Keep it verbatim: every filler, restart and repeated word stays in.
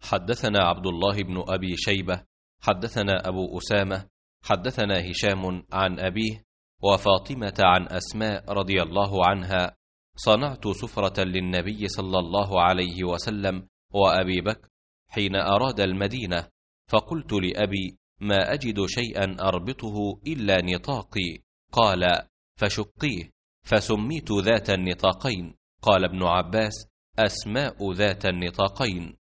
حدثنا عبد الله بن أبي شيبة حدثنا أبو أسامة حدثنا هشام عن أبيه وفاطمة عن أسماء رضي الله عنها: صنعت سفرة للنبي صلى الله عليه وسلم وأبي بكر حين أراد المدينة، فقلت لأبي: ما أجد شيئا أربطه إلا نطاقي. قال: فشقيه، فسميت ذات النطاقين. قال ابن عباس: أسماء ذات النطاقين.